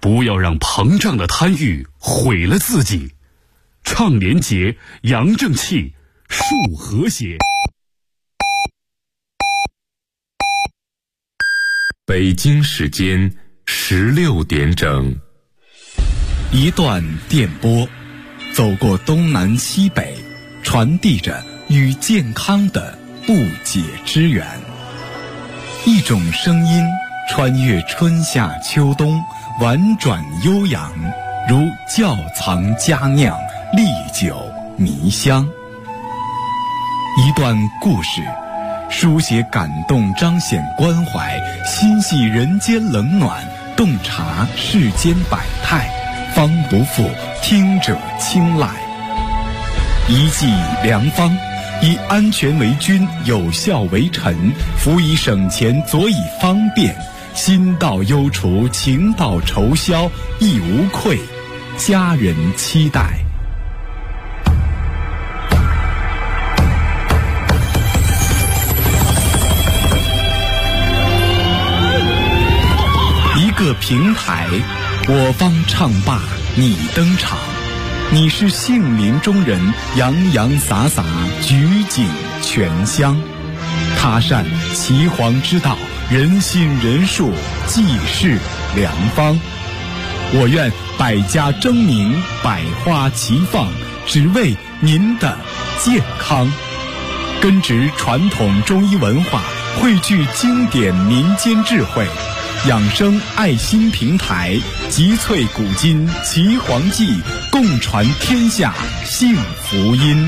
不要让膨胀的贪欲毁了自己。倡廉洁，扬正气，树和谐。 北京时间16点整。 一段电波，走过东南西北，传递着与健康的不解之缘。一种声音穿越春夏秋冬，婉转悠扬，如窖藏佳酿，历久弥香。一段故事，书写感动，彰显关怀，心系人间冷暖，洞察世间百态，方不负听者青睐。一剂良方，以安全为君，有效为臣，辅以省钱，佐以方便，心到忧除，情到愁消，亦无愧，家人期待。一个平台，我方唱罢你登场，你是杏林中人，洋洋洒洒，举景全香。他善岐黄之道，人心人术，济世良方。我愿百家争鸣，百花齐放，只为您的健康。根植传统中医文化，汇聚经典民间智慧，养生爱心平台，集萃古今岐黄记，共传天下幸福音。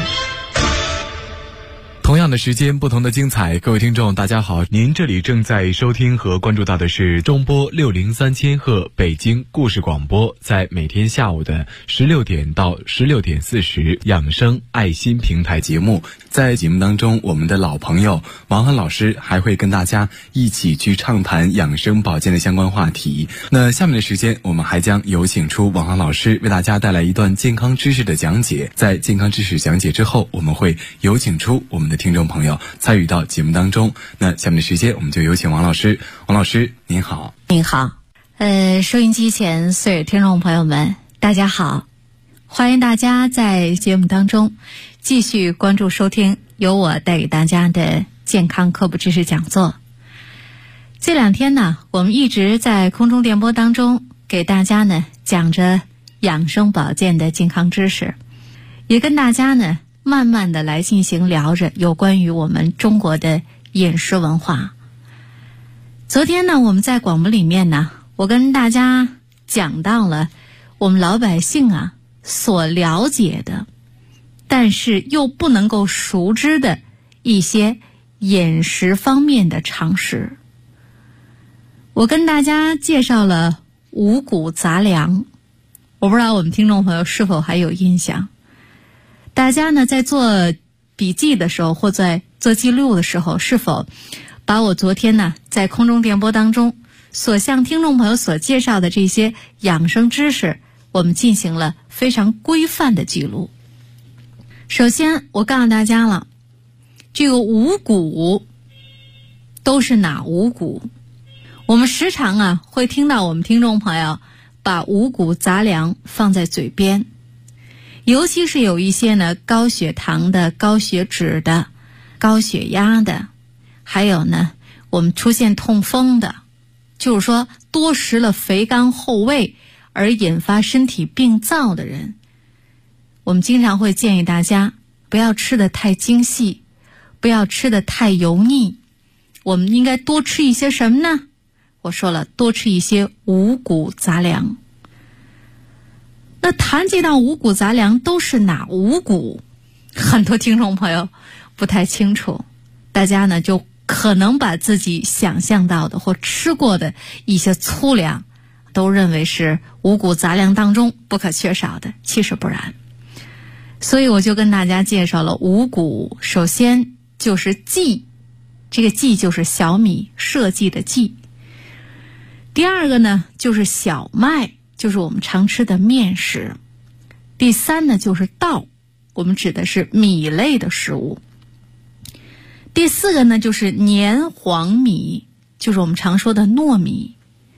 同样的时间，不同的精彩。各位听众大家好，您这里正在收听和关注到的是中波603千赫北京故事广播，在每天下午的16点到16点40养生爱心平台节目。在节目当中，我们的老朋友王涵老师还会跟大家一起去畅谈养生保健的相关话题。那下面的时间，我们还将有请出王涵老师为大家带来一段健康知识的讲解。在健康知识讲解之后，我们会有请出我们的听众朋友参与到节目当中。那下面的时间，我们就有请王老师。王老师您好。 您好。收音机前所有听众朋友们大家好，欢迎大家在节目当中继续关注收听由我带给大家的健康科普知识讲座。这两天呢，我们一直在空中电波当中给大家呢讲着养生保健的健康知识，也跟大家呢慢慢的来进行聊着有关于我们中国的饮食文化。昨天呢，我们在广播里面呢，我跟大家讲到了我们老百姓啊所了解的，但是又不能够熟知的一些饮食方面的常识。我跟大家介绍了五谷杂粮，我不知道我们听众朋友是否还有印象。大家呢在做笔记的时候或在做记录的时候，是否把我昨天呢在空中电波当中所向听众朋友所介绍的这些养生知识，我们进行了非常规范的记录。首先我告诉大家了，这个五谷都是哪五谷？我们时常啊会听到我们听众朋友把五谷杂粮放在嘴边，尤其是有一些呢高血糖的、高血脂的、高血压的，还有呢我们出现痛风的，就是说多食了肥甘厚味而引发身体病灶的人，我们经常会建议大家不要吃得太精细，不要吃得太油腻，我们应该多吃一些什么呢？我说了，多吃一些五谷杂粮。那谈及到五谷杂粮都是哪五谷，很多听众朋友不太清楚，大家呢就可能把自己想象到的或吃过的一些粗粮都认为是五谷杂粮当中不可缺少的，其实不然。所以我就跟大家介绍了五谷，首先就是稷，这个稷就是小米，社稷的稷。第二个呢就是小麦，就是我们常吃的面食。第三呢就是稻，我们指的是米类的食物。第四个呢就是黏黄米，就是我们常说的糯米。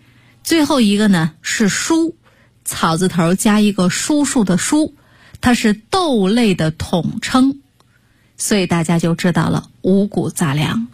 最后一个呢是蔬，草字头加一个叔叔的叔，它是豆类的统称，所以大家就知道了五谷杂粮。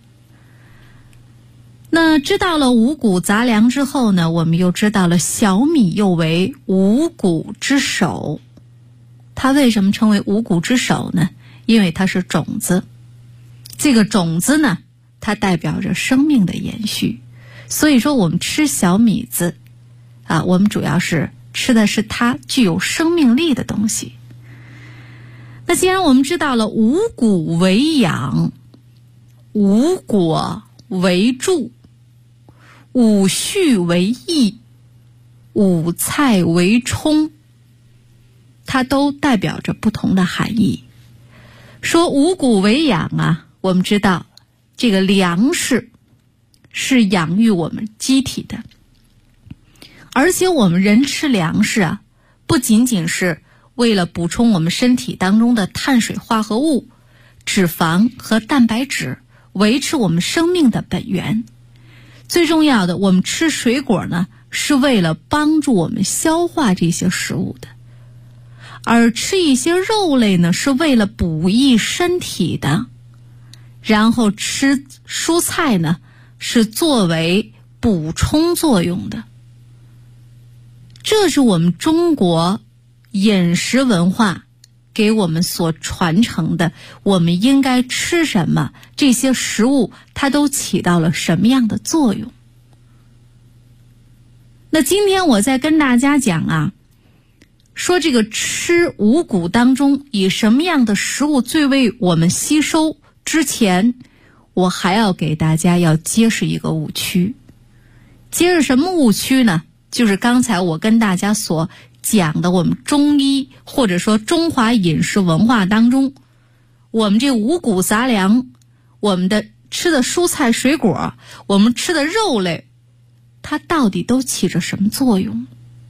那知道了五谷杂粮之后呢，我们又知道了小米又为五谷之首。它为什么称为五谷之首呢？因为它是种子，这个种子呢，它代表着生命的延续。所以说我们吃小米子啊，我们主要是吃的是它具有生命力的东西。那既然我们知道了五谷为养，五果为助，五畜为益，五菜为充，它都代表着不同的含义。说五谷为养啊，我们知道这个粮食是养育我们机体的，而且我们人吃粮食啊，不仅仅是为了补充我们身体当中的碳水化合物、脂肪和蛋白质，维持我们生命的本源。最重要的，我们吃水果呢，是为了帮助我们消化这些食物的。而吃一些肉类呢，是为了补益身体的。然后吃蔬菜呢，是作为补充作用的。这是我们中国饮食文化给我们所传承的，我们应该吃什么，这些食物它都起到了什么样的作用。那今天我再跟大家讲啊，说这个吃五谷当中以什么样的食物最为我们吸收之前，我还要给大家要揭示一个误区。揭示什么误区呢？就是刚才我跟大家所讲的，我们中医或者说中华饮食文化当中，我们这五谷杂粮，我们的吃的蔬菜水果，我们吃的肉类，它到底都起着什么作用？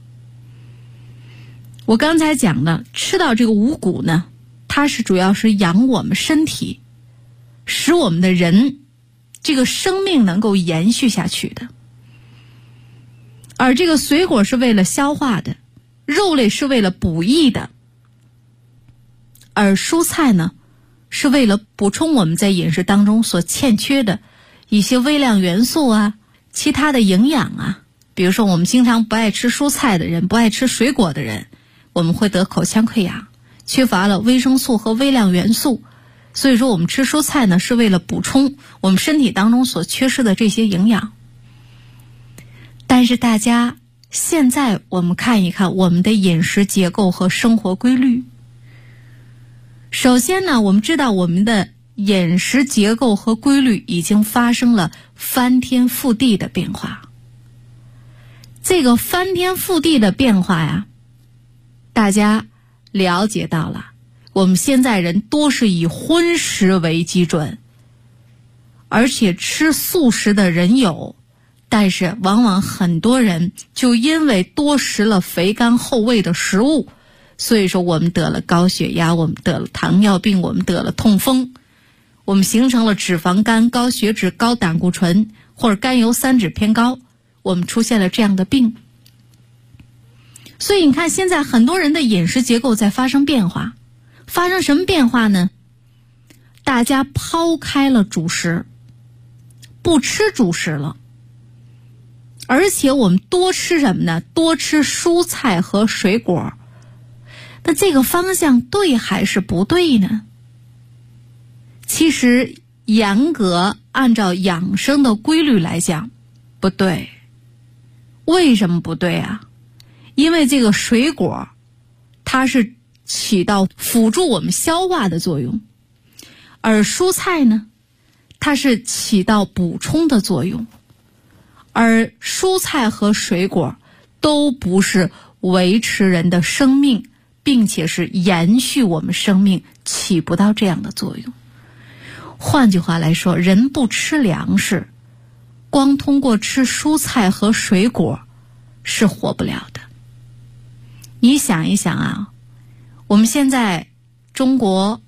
我刚才讲的，吃到这个五谷呢，它是主要是养我们身体，使我们的人这个生命能够延续下去的。而这个水果是为了消化的，肉类是为了补益的，而蔬菜呢，是为了补充我们在饮食当中所欠缺的一些微量元素啊，其他的营养啊。比如说我们经常不爱吃蔬菜的人，不爱吃水果的人，我们会得口腔溃疡，缺乏了维生素和微量元素。所以说我们吃蔬菜呢，是为了补充我们身体当中所缺失的这些营养。但是大家现在我们看一看我们的饮食结构和生活规律。首先呢，我们知道我们的饮食结构和规律已经发生了翻天覆地的变化。这个翻天覆地的变化呀，大家了解到了，我们现在人多是以荤食为基准，而且吃素食的人有，但是往往很多人就因为多食了肥甘厚味的食物，所以说我们得了高血压，我们得了糖尿病，我们得了痛风，我们形成了脂肪肝、高血脂、高胆固醇或者甘油三酯偏高，我们出现了这样的病。所以你看现在很多人的饮食结构在发生变化。发生什么变化呢？大家抛开了主食，不吃主食了，而且我们多吃什么呢？多吃蔬菜和水果。那这个方向对还是不对呢？其实严格按照养生的规律来讲，不对。为什么不对啊？因为这个水果它是起到辅助我们消化的作用，而蔬菜呢，它是起到补充的作用，而蔬菜和水果都不是维持人的生命，并且是延续我们生命，起不到这样的作用。换句话来说，人不吃粮食，光通过吃蔬菜和水果是活不了的。你想一想啊，我们现在中国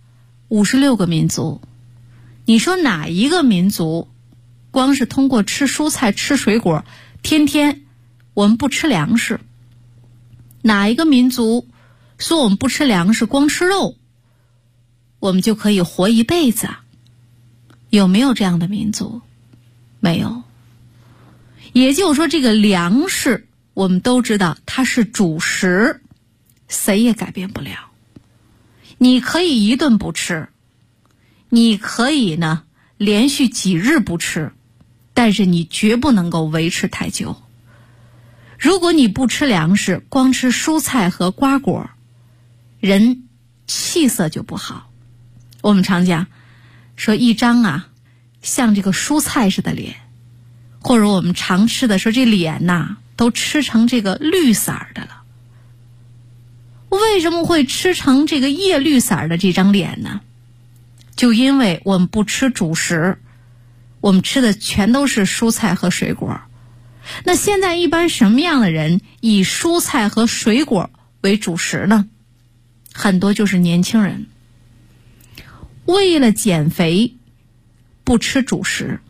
56个民族，你说哪一个民族光是通过吃蔬菜吃水果天天我们不吃粮食。哪一个民族说我们不吃粮食，光吃肉，我们就可以活一辈子啊？有没有这样的民族？没有。也就是说，这个粮食我们都知道它是主食，谁也改变不了。你可以一顿不吃，你可以呢连续几日不吃，但是你绝不能够维持太久。如果你不吃粮食，光吃蔬菜和瓜果，人气色就不好。我们常讲说一张像这个蔬菜似的脸，或者我们常吃的说这脸都吃成这个绿色的了。为什么会吃成这个叶绿色的这张脸呢？就因为我们不吃主食，我们吃的全都是蔬菜和水果。那现在一般什么样的人以蔬菜和水果为主食呢？很多就是年轻人，为了减肥不吃主食，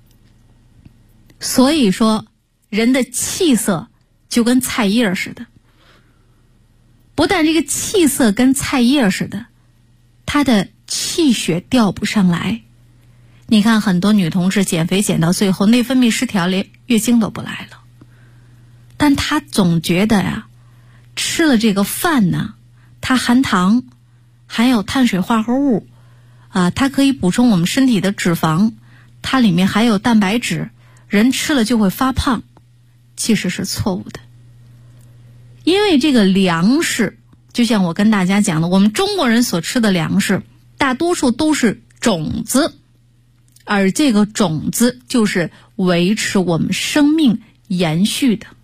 所以说人的气色就跟菜叶似的。不但这个气色跟菜叶似的，他的气血调不上来。你看很多女同志减肥减到最后内分泌失调，连月经都不来了。但她总觉得吃了这个饭它含糖，含有碳水化合物它可以补充我们身体的脂肪，它里面还有蛋白质，人吃了就会发胖。其实是错误的。因为这个粮食，就像我跟大家讲的，我们中国人所吃的粮食大多数都是种子，而这个种子就是维持我们生命延续的。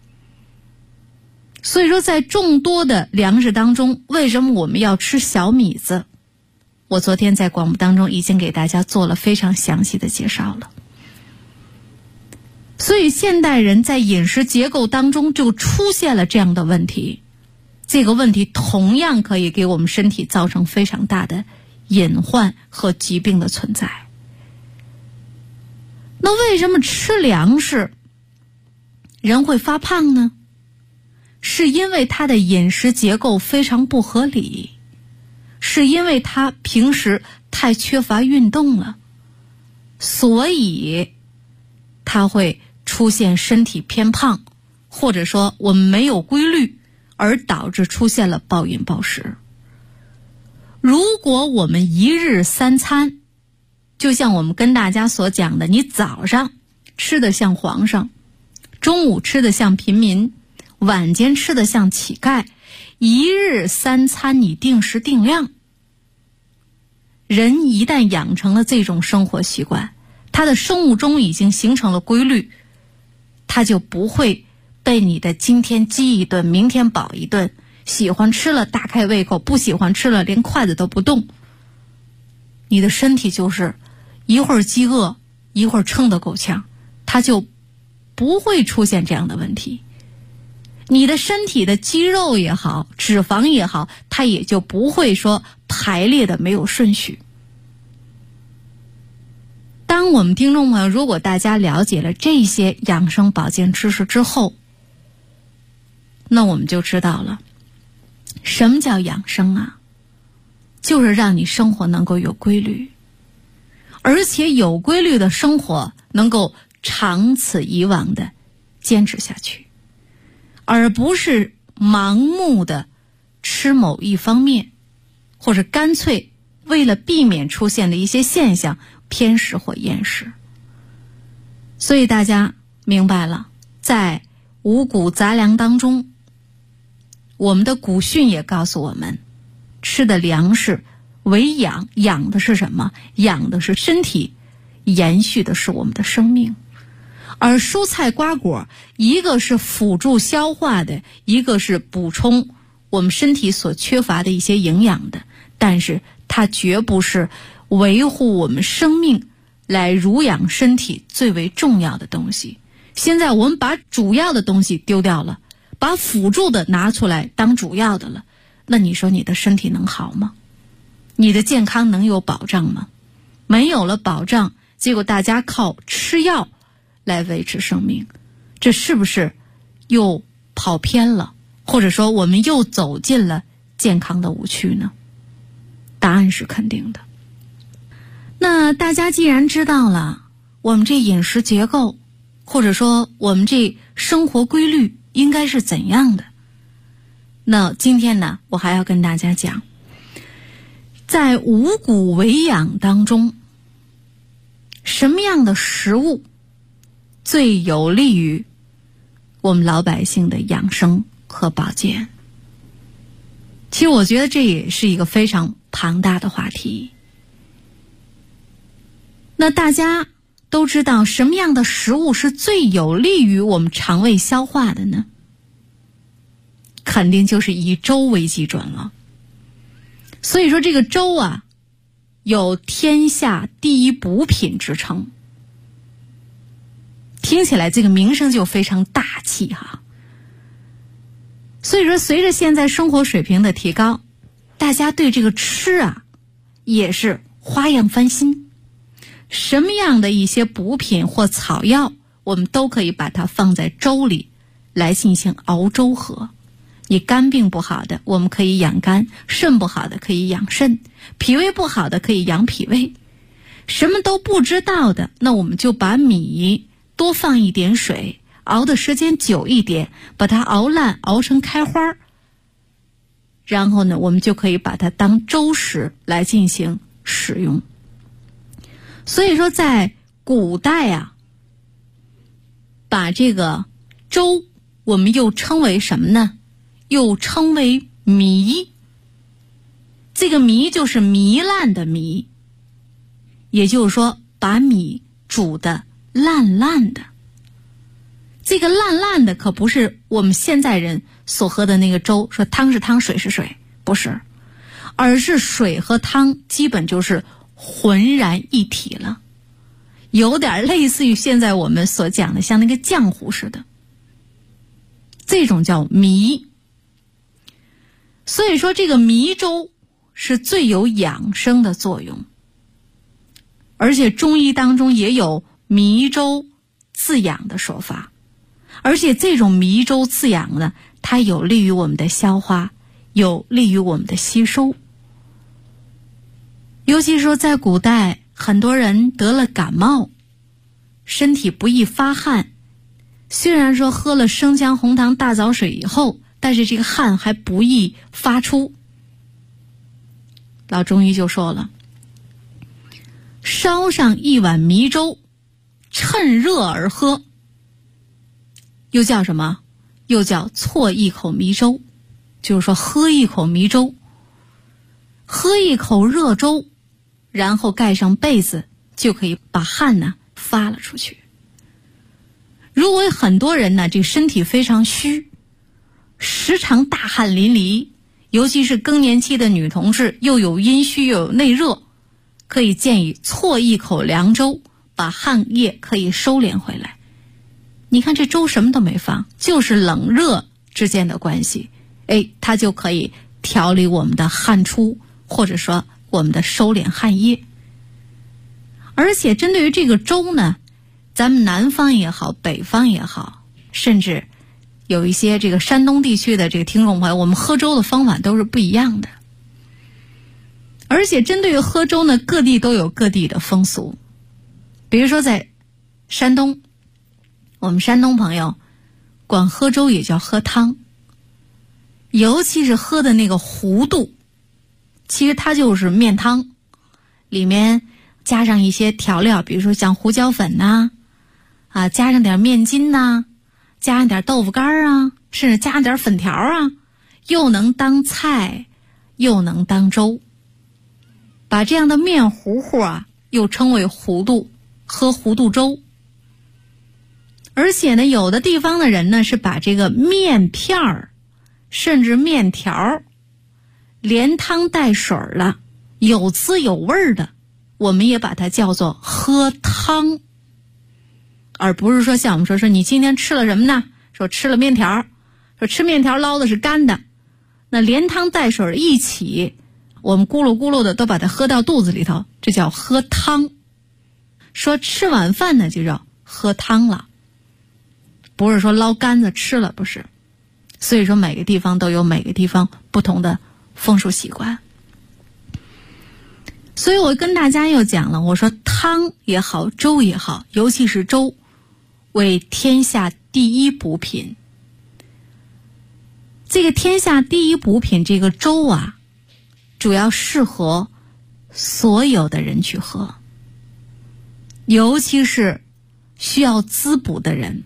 所以说在众多的粮食当中，为什么我们要吃小米子？我昨天在广播当中已经给大家做了非常详细的介绍了。所以现代人在饮食结构当中就出现了这样的问题，这个问题同样可以给我们身体造成非常大的隐患和疾病的存在。那为什么吃粮食人会发胖呢？是因为他的饮食结构非常不合理，是因为他平时太缺乏运动了，所以他会出现身体偏胖，或者说我们没有规律，而导致出现了暴饮暴食。如果我们一日三餐，就像我们跟大家所讲的，你早上吃的像皇上，中午吃的像平民，晚间吃的像乞丐，一日三餐你定时定量。人一旦养成了这种生活习惯，他的生物钟已经形成了规律，他就不会被你的今天饥一顿明天饱一顿，喜欢吃了大开胃口，不喜欢吃了连筷子都不动。你的身体就是一会儿饥饿一会儿撑得够呛，它就不会出现这样的问题。你的身体的肌肉也好，脂肪也好，它也就不会说排列的没有顺序。当我们听众朋友，如果大家了解了这些养生保健知识之后，那我们就知道了什么叫养生就是让你生活能够有规律，而且有规律的生活能够长此以往的坚持下去，而不是盲目的吃某一方面，或者干脆为了避免出现的一些现象偏食或厌食。所以大家明白了，在五谷杂粮当中，我们的古训也告诉我们，吃的粮食为养，养的是什么？养的是身体，延续的是我们的生命。而蔬菜瓜果，一个是辅助消化的，一个是补充我们身体所缺乏的一些营养的，但是它绝不是维护我们生命来濡养身体最为重要的东西。现在我们把主要的东西丢掉了，把辅助的拿出来当主要的了，那你说你的身体能好吗？你的健康能有保障吗？没有了保障，结果大家靠吃药来维持生命，这是不是又跑偏了，或者说我们又走进了健康的误区呢？答案是肯定的。那大家既然知道了我们这饮食结构，或者说我们这生活规律应该是怎样的，那今天呢，我还要跟大家讲，在五谷为养当中，什么样的食物最有利于我们老百姓的养生和保健？其实我觉得这也是一个非常庞大的话题。那大家都知道什么样的食物是最有利于我们肠胃消化的呢？肯定就是以粥为基准了。所以说这个粥啊，有天下第一补品之称，听起来这个名声就非常大气哈。所以说随着现在生活水平的提高，大家对这个吃啊也是花样翻新，什么样的一些补品或草药，我们都可以把它放在粥里来进行熬粥喝。你肝病不好的，我们可以养肝；肾不好的可以养肾；脾胃不好的可以养脾胃。什么都不知道的，那我们就把米多放一点水，熬的时间久一点，把它熬烂，熬成开花，然后呢，我们就可以把它当粥食来进行使用。所以说在古代啊，把这个粥我们又称为什么呢？又称为糜。这个糜就是糜烂的糜，也就是说把米煮的烂烂的。这个烂烂的可不是我们现在人所喝的那个粥，说汤是汤，水是水，不是，而是水和汤基本就是浑然一体了，有点类似于现在我们所讲的像那个浆糊似的，这种叫糜。所以说这个糜粥是最有养生的作用，而且中医当中也有糜粥自养的说法，而且这种糜粥自养呢，它有利于我们的消化，有利于我们的吸收。尤其说在古代，很多人得了感冒，身体不易发汗，虽然说喝了生姜红糖大枣水以后，但是这个汗还不易发出。老中医就说了，烧上一碗糜粥，趁热而喝，又叫什么？又叫啜一口糜粥，就是说喝一口糜粥，喝一口热粥，然后盖上被子，就可以把汗呢发了出去。如果很多人呢，这个身体非常虚，时常大汗淋漓，尤其是更年期的女同志，又有阴虚又有内热，可以建议啜一口凉粥，把汗液可以收敛回来。你看这粥什么都没放，就是冷热之间的关系，它就可以调理我们的汗出，或者说我们的收敛汗液。而且针对于这个粥呢，咱们南方也好，北方也好，甚至有一些这个山东地区的这个听众朋友，我们喝粥的方法都是不一样的。而且针对于喝粥呢，各地都有各地的风俗。比如说在山东，我们山东朋友管喝粥也叫喝汤，尤其是喝的那个糊肚，其实它就是面汤，里面加上一些调料，比如说像胡椒粉呐，加上点面筋呐，加上点豆腐干啊，甚至加上点粉条啊，又能当菜，又能当粥。把这样的面糊糊啊，又称为糊肚，喝糊肚粥。而且呢，有的地方的人呢，是把这个面片儿，甚至面条，连汤带水了，有滋有味的，我们也把它叫做喝汤。而不是说像我们说你今天吃了什么呢？说吃了面条，说吃面条捞的是干的，那连汤带水一起，我们咕噜咕噜的都把它喝到肚子里头，这叫喝汤。说吃晚饭呢就叫喝汤了。 不是说捞干子吃了，不是。所以说每个地方都有每个地方不同的风俗习惯。所以我跟大家又讲了，我说汤也好，粥也好，尤其是粥，为天下第一补品。这个天下第一补品，这个粥啊，主要适合所有的人去喝，尤其是需要滋补的人，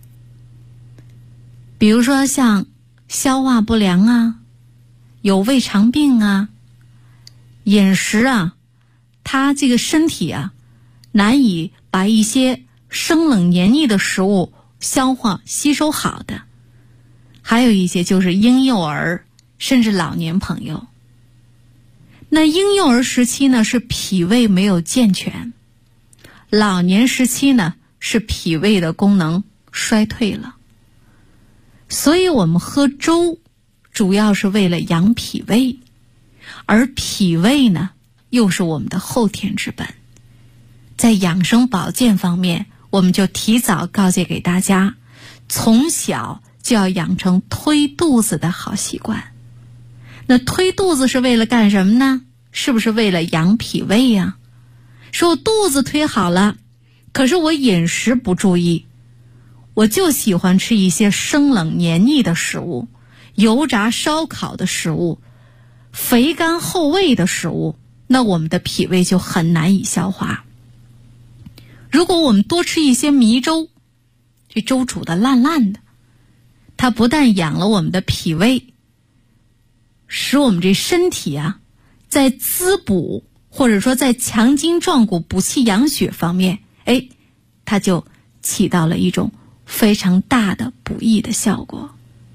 比如说像消化不良啊，有胃肠病啊，饮食啊，他这个身体啊难以把一些生冷黏腻的食物消化吸收好的，还有一些就是婴幼儿甚至老年朋友。那婴幼儿时期呢是脾胃没有健全，老年时期呢是脾胃的功能衰退了，所以我们喝粥主要是为了养脾胃，而脾胃呢又是我们的后天之本。在养生保健方面，我们就提早告诫给大家，从小就要养成推肚子的好习惯。那推肚子是为了干什么呢？是不是为了养脾胃呀？说我肚子推好了，可是我饮食不注意，我就喜欢吃一些生冷黏腻的食物，油炸烧烤的食物，肥甘厚味的食物，那我们的脾胃就很难以消化。如果我们多吃一些糜粥，这粥煮得烂烂的，它不但养了我们的脾胃，使我们这身体啊在滋补或者说在强筋壮骨补气养血方面，它就起到了一种非常大的补益的效果。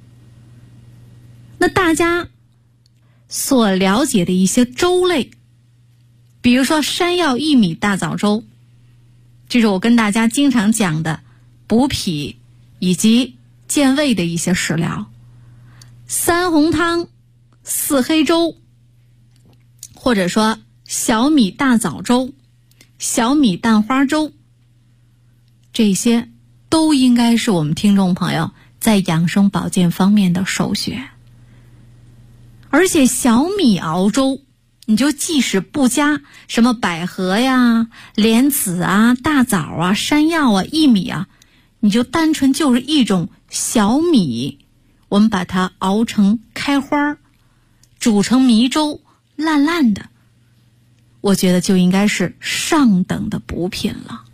那大家所了解的一些粥类，比如说山药薏米大枣粥，这是我跟大家经常讲的补脾以及健胃的一些食疗。三红汤、四黑粥，或者说小米大枣粥、小米蛋花粥，这些都应该是我们听众朋友在养生保健方面的首选。而且小米熬粥，你就即使不加什么百合呀、莲子啊、大枣啊、山药啊、薏米啊，你就单纯就是一种小米，我们把它熬成开花，煮成糜粥，烂烂的，我觉得就应该是上等的补品了。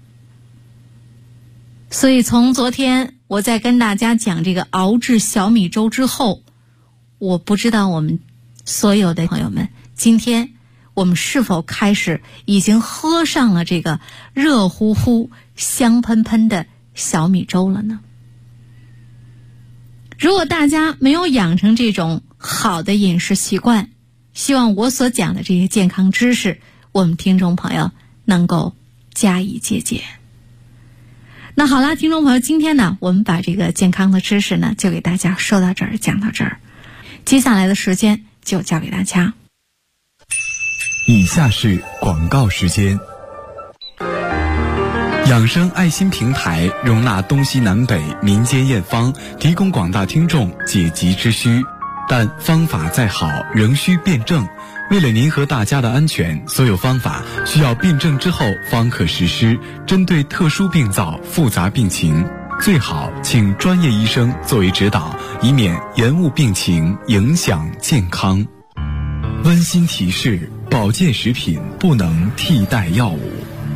所以从昨天我在跟大家讲这个熬制小米粥之后，我不知道我们所有的朋友们，今天我们是否开始已经喝上了这个热乎乎香喷喷的小米粥了呢？如果大家没有养成这种好的饮食习惯，希望我所讲的这些健康知识，我们听众朋友能够加以借鉴。那好啦，听众朋友，今天呢，我们把这个健康的知识呢，就给大家说到这儿，讲到这儿。接下来的时间就交给大家。 以下是广告时间。养生爱心平台容纳东西南北民间验方，提供广大听众解急之需，但方法再好仍需辩证。为了您和大家的安全，所有方法需要辩证之后方可实施，针对特殊病灶、复杂病情，最好请专业医生作为指导，以免延误病情，影响健康。温馨提示：保健食品不能替代药物。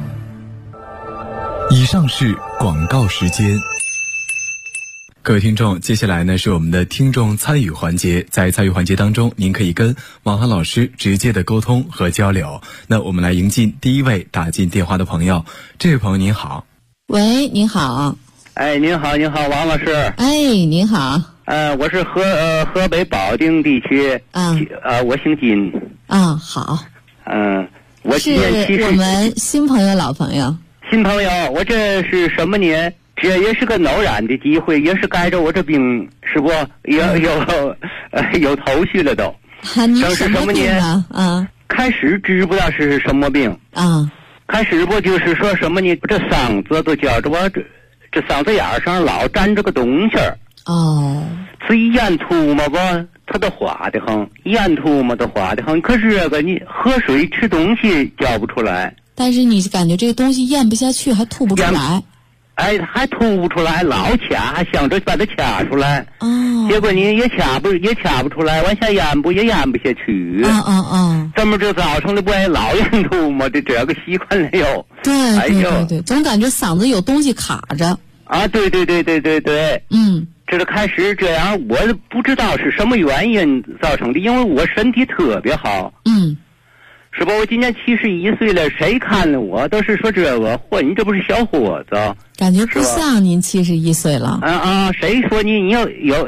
以上是广告时间。各位听众，接下来呢是我们的听众参与环节。在参与环节当中，您可以跟王涵老师直接的沟通和交流。那我们来迎进第一位打进电话的朋友。这位朋友您好。 喂，您好。 您好，您好，王老师。 您好。 我是河北保定地区。我姓金。 好。 我今年70。 是我们新朋友老朋友。 新朋友，我这是什么年？这也是个偶然的机会，也是该着我这病，是不有头绪了都。 你什么病啊？ 开始知不知道是什么病。开始不就是说什么呢？这嗓子都觉着我这嗓子眼上老粘着个东西儿。 哦， 是一咽吐沫吧，它都滑得很；一咽吐沫都滑得很。可是这个你喝水吃东西嚼不出来， 但是你感觉这个东西咽不下去，还吐不出来。 哎，还吐不出来，老掐，还想着把它掐出来。 哦。 结果你也掐不出来，往下咽也咽不下去。这么就造成了不爱老咽吐沫的这个习惯了哟。 对，总感觉嗓子有东西卡着。 啊，对。这个开始这样，我不知道是什么原因造成的，因为我身体特别好。是吧？我今年71岁了，谁看了我都是说这个，嚯，你这不是小伙子？ 感觉不像您71岁了。 谁说你有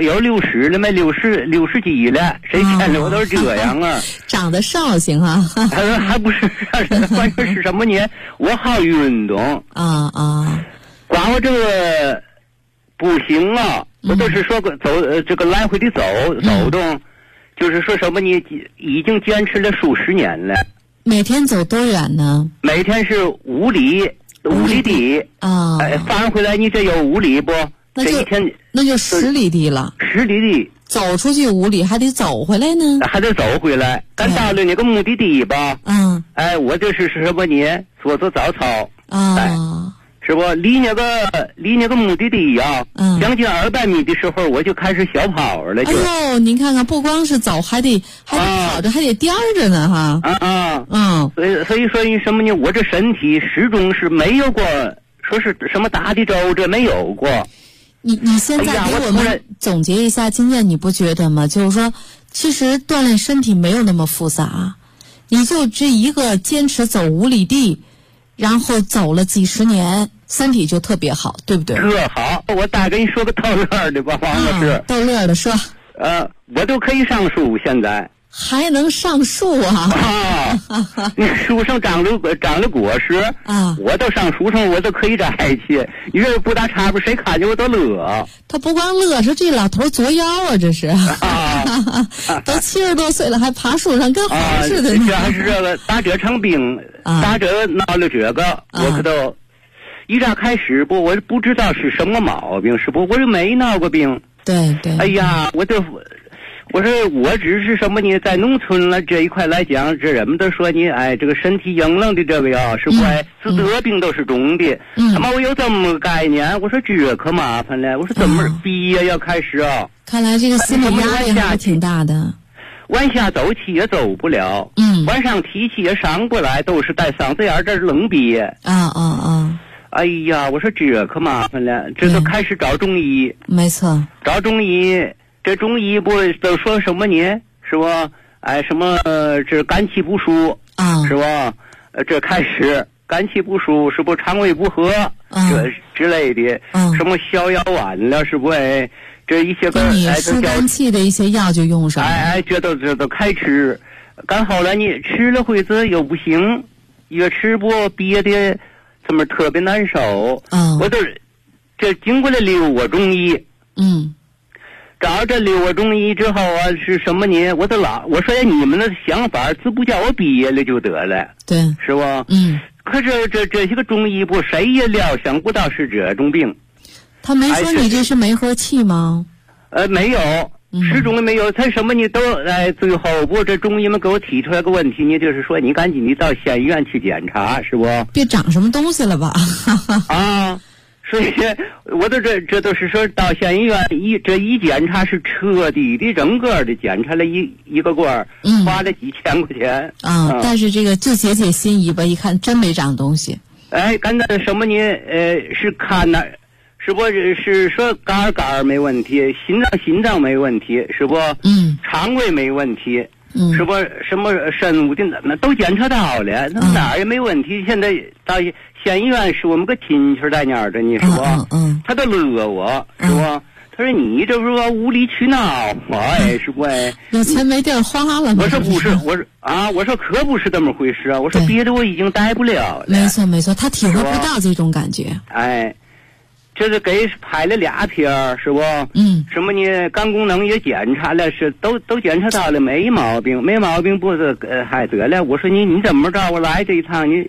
60了没？60几了？谁看了我都是这样啊？ 长得绍兴啊。 还不是，关键是什么呢？我好运动。光我这个步行啊，我都是说个走这个来回的走动，就是说什么呢？已经坚持了数十年了。 每天走多远呢？ 每天是5里地啊！翻回来你这有5里不？这一天那就10里地了。 10里地走出去5里，还得走回来呢。 还得走回来，赶到了那个目的地吧。我这是什么呢？做早操是不？离那个目的地啊，将近200米的时候，我就开始小跑了。 哎呦，您看看，不光是走，还得跑着，还得颠着呢，哈。所以说你什么呢？我这身体始终是没有过说是什么大的皱褶，没有过。你现在给我们总结一下经验，你不觉得吗？就是说，其实锻炼身体没有那么复杂，你就这一个坚持走5里地。然后走了几十年，身体就特别好，对不对？特好，我大给你说个逗乐的吧，王老师。逗乐的说。我都可以上树，现在。还能上树啊？那树上长了果实啊，我都上树上，我都可以摘去。你这不大差不，谁看见我都乐。他不光乐，是这老头作妖啊，这是。都70多岁了，还爬树上跟猴似的。这还是这个打这场病，打这闹了这个，我可都一乍开始不，我不知道是什么毛病，是不？我就没闹过病。对。哎呀，我说我只是什么呢？在农村了这一块来讲，这人们都说你这个身体硬朗的这个呀，是不？是得病都是中的。他妈我有这么个概念，我说这可麻烦了。我说怎么毕业要开始啊？看来这个心理压力还挺大的。往下走起也走不了，往上提起也上不来，都是带嗓子眼这愣憋。哎呀，我说这可麻烦了，这都开始找中医。没错，找中医。这中医不都说什么呢？是吧？什么这肝气不舒是吧？这开始肝气不舒，是不肠胃不和这之类的，什么逍遥丸了，是不？这一些个舒肝气的一些药就用上了。这都开吃，刚好了你吃了会子又不行，越吃不憋的这么特别难受。我都这经过了6个中医。找这6个中医之后啊，是什么呢？我说你们的想法，只不叫我毕业了就得了，对，是吧？可是这些个中医不，谁也料想不到是这种病。他没说你这是没和气吗？没有，始终没有。他什么呢？都最后不，这中医们给我提出来个问题呢，就是说你赶紧你到县医院去检查，是不？别长什么东西了吧？所以我都这都是说到县医院一检查是彻底的整个的检查了一个罐，花了几千块钱但是这个就解心疑吧，一看真没长东西。干的什么呢？是看那是不是说肝没问题，心脏没问题，是不？肠胃没问题。是不什么生物的那都检测到了，那哪儿也没问题。现在到县医院是我们个亲戚在那儿的，你说，他都乐我，是不？他说你这不是无理取闹，是不？有钱没地儿花了。我说不是，我说可不是这么回事啊。我说别的我已经待不了了。没错，他体会不到这种感觉。这是给拍了2片，是不？什么呢？肝功能也检查了，是都检查到了，没毛病不是还得了。我说你怎么着？我来这一趟，你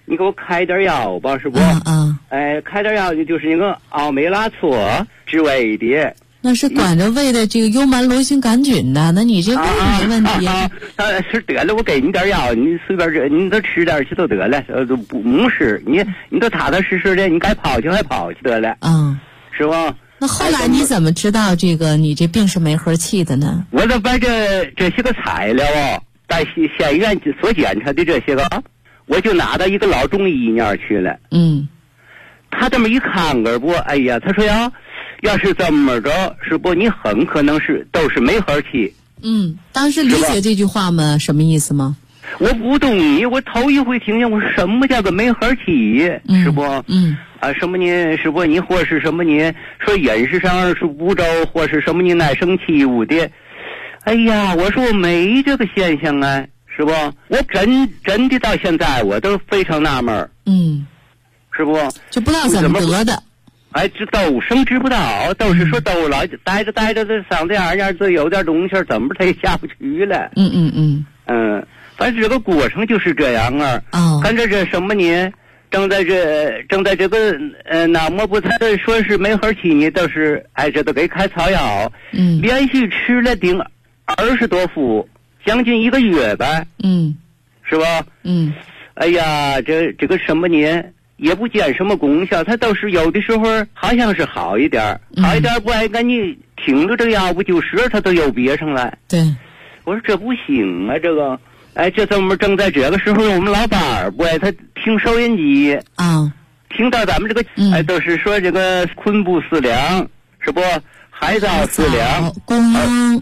你给我开点药吧，是不？开点药就是那个奥美拉唑治胃的。 那是管着胃的这个幽门螺旋杆菌的，那你这胃没问题啊？ 是得了，我给你点药，你随便你都吃点去都得了，都不是你都踏踏实实的，你该跑去还跑去得了。是吧？ 那后来你怎么知道这个你这病是梅核气的呢？ 我就把这些个材料在县医院所检查的这些个，我就拿到一个老中医那儿去了。他这么一看个不，哎呀，他说呀，要是这么着，是不你很可能都是梅核气。 当时理解这句话吗？什么意思吗？ 我不懂你，我头一回听见，我说什么叫个梅核气，是不？什么呢？是不你或是什么呢？说饮食上是不周，或是什么你耐生气物的。哎呀，我说我没这个现象啊，是不？我真的到现在我都非常纳闷。是不？ 就不知道怎么得的。 这都生知不道，都是说都老待着这嗓子眼儿这有点东西，怎么他也下不去了。反正这个过程就是这样啊。看着这什么呢？正在这个那么不他说是梅核气呢，都是这都给开草药。连续吃了顶20多副，将近1个月吧。是吧？哎呀，这个什么呢？也不见什么功效，它都是有的时候好像是好一点不爱跟你听着这个药不就是它都又憋上来。 对， 我说这不行啊，这个这怎么正在这个时候我们老伴儿不爱他听收音机听到咱们这个都是说这个昆布4两，是不？海藻4两， 公英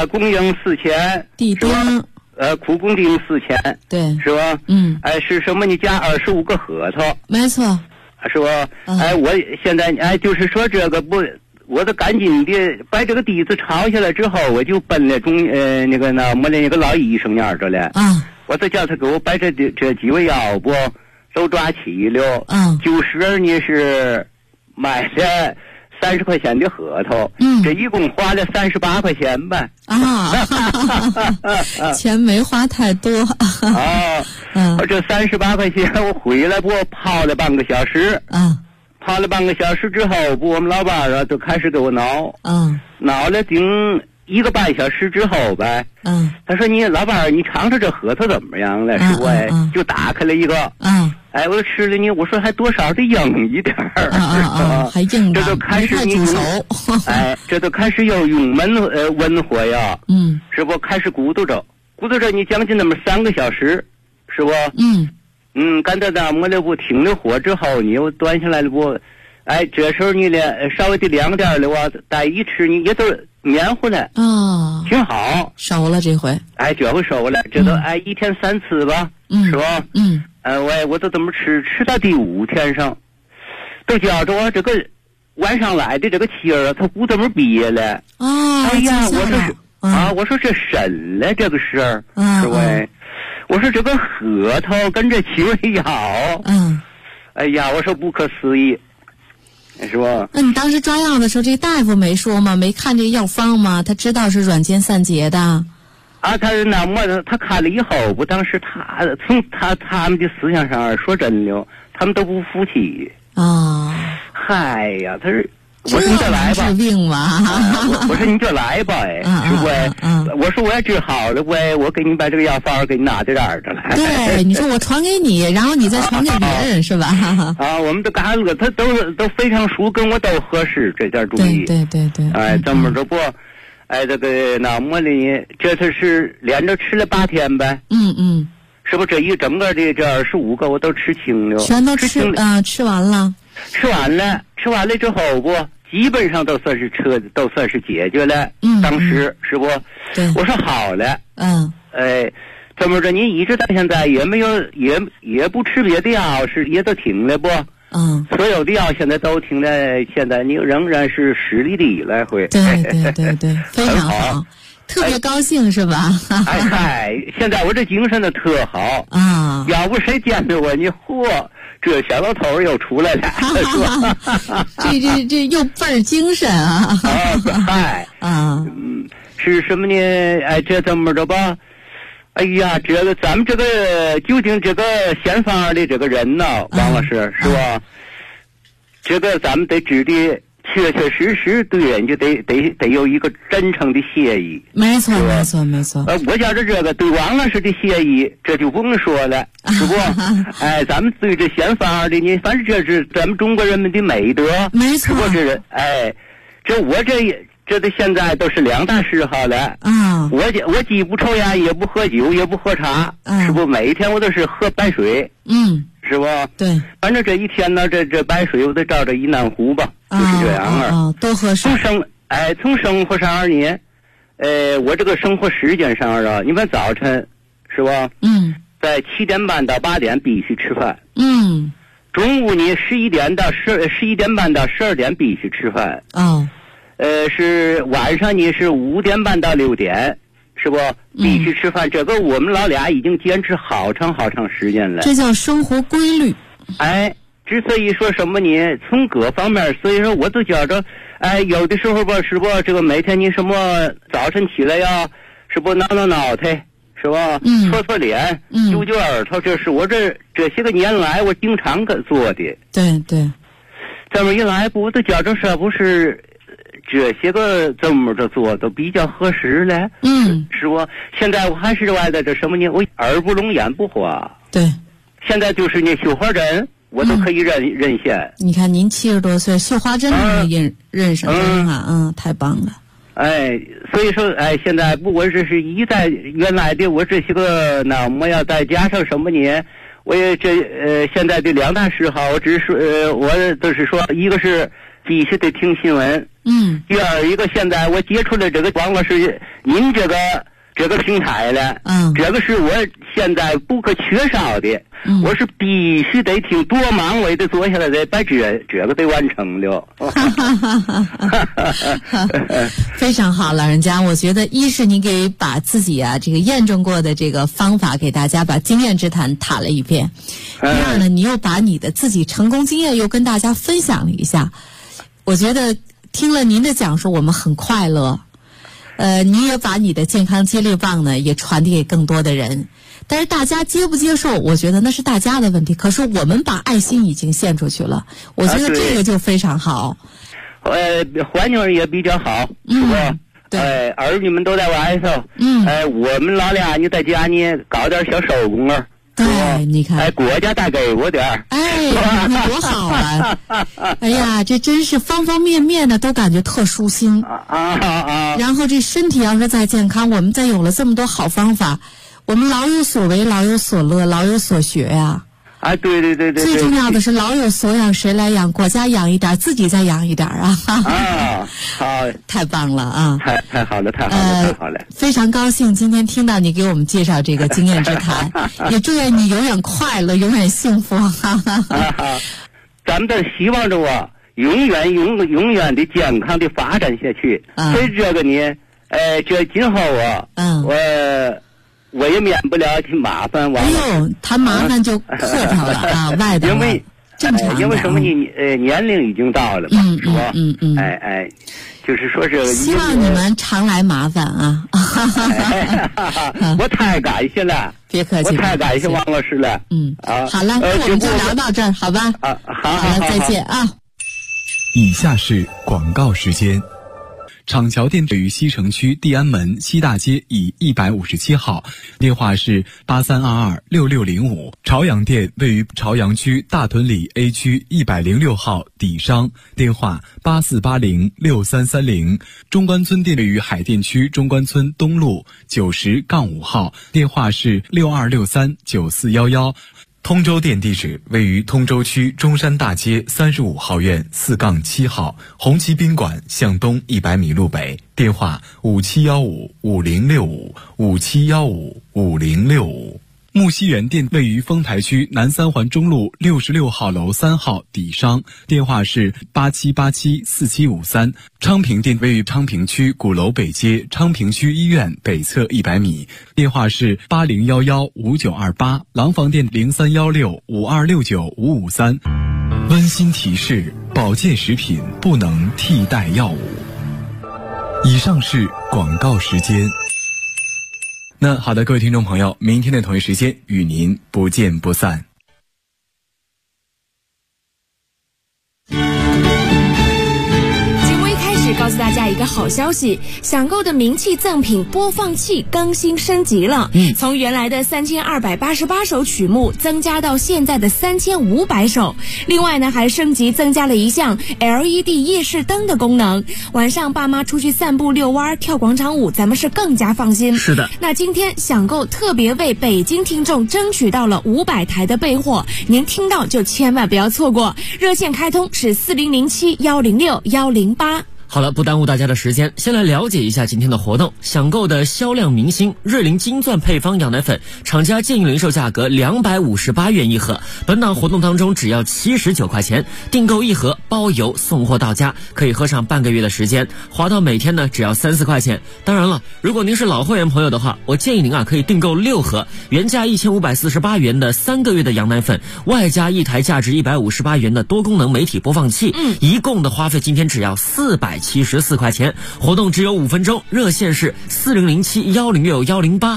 4钱， 地丁苦工丁4000， 对， 是吧？是什么？你加25个核桃， 没错， 是吧？我现在就是说这个不，我都赶紧的把这个底子抄下来之后，我就奔了那个老医生那儿着了。我就叫他给我把这几味药不都抓齐了。90呢是买了30块钱的核桃，这一共花了38块钱吧。 钱没花太多。 我这38块钱我回来不泡了半个小时。泡了半个小时之后不，我们老伴儿都开始给我挠。挠了顶1个半小时之后呗。他说你老伴儿你尝尝这核桃怎么样了？是不？就打开了一个。我吃了你，我说还多少得硬一点儿。 还硬。 这都开始你这都开始要用文火呀。是不？开始咕嘟着你将近那么3个小时，是不？干到那么了不停了火之后，你又端下来了不？这时候你稍微的凉点了哇，再一吃你也都黏糊了。挺好， 熟了这回。 这回熟了，这都1天3次吧，是吧？我都这么吃到第5天上，都觉着我这个晚上来的这个气儿它不怎么憋了。哎呀，我说这神了这个事儿，是不？我说这个核桃跟这七味药，哎呀，我说不可思议，是吧？ 那你当时抓药的时候，这大夫没说吗？没看这药方吗？他知道是软坚散结的。 他看了以后不，当时从他们的思想上说真的，他们都不服气。嗨呀，他是。我说你就来吧， 治病嘛。 我说你就来吧，是不？我说我也治好了，我给你把这个药方给你拿到这儿着了。 对，你说我传给你，然后你再传给别人，是吧？ 我们都干了，他都非常熟，跟我都合适这点主意。 对。 这么着不？这个那么的，这次是连着吃了8天呗。是不？这一整个的这25个我都吃清了， 全都吃完了。 吃完了之后不，基本上都算是解决了。当时是不？ 对， 我说好了。这么着，你一直到现在也没有也不吃别的药，也都停了不？所有的药现在都停了，现在你仍然是实力的来回。 对，非常好。特别高兴是吧？ 现在我这精神的特好要不谁见着我，你这小老头又出来了， 这又倍儿精神啊！ 是什么呢？这这么着吧， 哎呀，这个咱们这个究竟这个县方的这个人呢，王老师是吧？这个咱们得指的确确实实对人家得有一个真诚的谢意。 没错，没错，没错。 我觉着这个对王老师的谢意，这就不用说了，是不？哎，咱们对这县方的呢，反正这是咱们中国人民的美德， 没错。 是不是？哎，这的现在都是2大嗜好了。我既不抽烟，也不喝酒，也不喝茶，是不？每一天我都是喝白水。是吧？ 对。 反正这一天呢，这白水我得照着一南壶吧，就是这样多喝水。 从生活上呢，我这个生活时间上啊，你看早晨，是吧？在7点半到8点必须吃饭。中午呢11点半到12点必须吃饭。是晚上呢是5点半到6点，是不？必须吃饭。这个我们老俩已经坚持好长时间了。 这叫生活规律。 哎，之所以说什么呢？从各方面，所以说我都觉着，哎，有的时候吧，是不？这个每天你什么早晨起来呀，是不挠脑袋，是吧？搓脸，揪耳朵，这是我这些个年来我经常做的。 对。 这么一来，我都觉着是不是？这些个这么着做都比较合适了。是不？现在我还是外的这什么呢？我耳不聋眼不花。 对。 现在就是那绣花针，我都可以认线。 你看您70多岁，绣花针都认识啊，太棒了。 哎，所以说，哎，现在不过这是一代原来的我这些个那么要再加上什么呢？我也现在的2大嗜好，我只是我都是说，一个是必须得听新闻。第二一个，现在我接触了这个王老师您这个平台了。这个是我现在不可缺少的。我是必须得听，多忙我也得坐下来得把这个得完成了。 非常好，老人家，我觉得一是你给把自己这个验证过的这个方法给大家把经验之谈谈了一遍。第二呢，你又把你的自己成功经验又跟大家分享了一下。我觉得听了您的讲述，我们很快乐。你也把你的健康接力棒呢也传递给更多的人。但是大家接不接受，我觉得那是大家的问题。可是我们把爱心已经献出去了，我觉得这个就非常好。 环境也比较好，是吧？ 对。 儿女们都在外头。我们老俩你在家呢搞点小手工啊。 对，你看， 国家再给我点儿， 那多好啊！哎呀，这真是方方面面的都感觉特舒心然后这身体要是再健康，我们再有了这么多好方法，我们老有所为，老有所乐，老有所学呀。 对。 最重要的是老有所养，谁来养？国家养一点，自己再养一点啊！ 好， 太棒了啊！ 太好了，太好了！ 非常高兴今天听到你给我们介绍这个经验之谈，也祝愿你永远快乐，永远幸福。 咱们都希望着我永远的健康的发展下去。所以这个呢，这今后我也免不了去麻烦王老师。 谈麻烦就客套了外头。正常的。 因为什么呢？年龄已经到了嘛，是吧？就是说这个。 希望你们常来麻烦啊！ 我太感谢了， 别客气， 我太感谢王老师了。 好了，那我们就聊到这儿，好吧？ 好了，再见啊！ 以下是广告时间。厂桥店位于西城区地安门西大街以157号，电话是83226605。朝阳店位于朝阳区大屯里 A 区106号底商，电话84806330。中关村店位于海淀区中关村东路90-5号，电话是62639411。通州店地址位于通州区中山大街35号院4-7号，红旗宾馆向东100米路北，电话57155065，57155065。木樨园店位于丰台区南三环中路66号楼3号底商，电话是87874753。昌平店位于昌平区鼓楼北街昌平区医院北侧100米，电话是80115928。廊坊店031652695553。温馨提示：保健食品不能替代药物。以上是广告时间。 那好的，各位听众朋友，明天的同一时间与您不见不散。 告诉大家一个好消息，享购的名气赠品播放器更新升级了，从原来的3288首曲目增加到现在的3500首。另外呢，还升级增加了一项 LED 夜视灯的功能，晚上爸妈出去散步遛弯跳广场舞，咱们是更加放心。 是的， 那今天享购特别为北京听众争取到了500台的备货，您听到就千万不要错过，热线开通是4007-106-108。 好了，不耽误大家的时间，先来了解一下今天的活动。享购的销量明星瑞麟金钻配方羊奶粉，厂家建议零售价格258元一盒，本档活动当中只要79块钱，订购一盒包邮送货到家，可以喝上半个月的时间，划到每天呢只要3-4块钱。当然了，如果您是老会员朋友的话，我建议您可以订购6盒，原价1548元的3个月的羊奶粉，外加一台价值158元的多功能媒体播放器，一共的花费今天只要474块钱，活动只有5分钟，热线是4007-106-108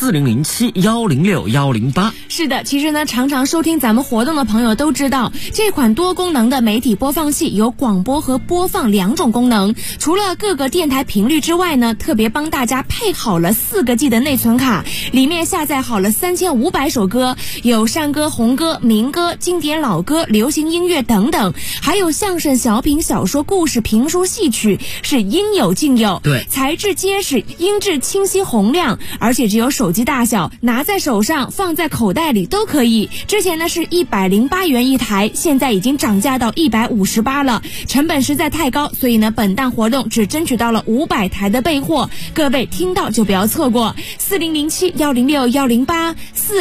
4007-106-108。 是的，其实呢，常常收听咱们活动的朋友都知道，这款多功能的媒体播放器有广播和播放2种功能，除了各个电台频率之外呢，特别帮大家配好了4个 G 的内存卡，里面下载好了3500首歌，有山歌、红歌、民歌、经典老歌、流行音乐等等，还有相声、小品、小说、故事、评书、戏曲，是应有尽有。 对， 材质结实，音质清晰洪亮，而且只有手机大小，拿在手上放在口袋里都可以。之前呢是108元一台，现在已经涨价到158了，成本实在太高，所以呢本档活动只争取到了500台的备货，各位听到就不要错过。4007-106-108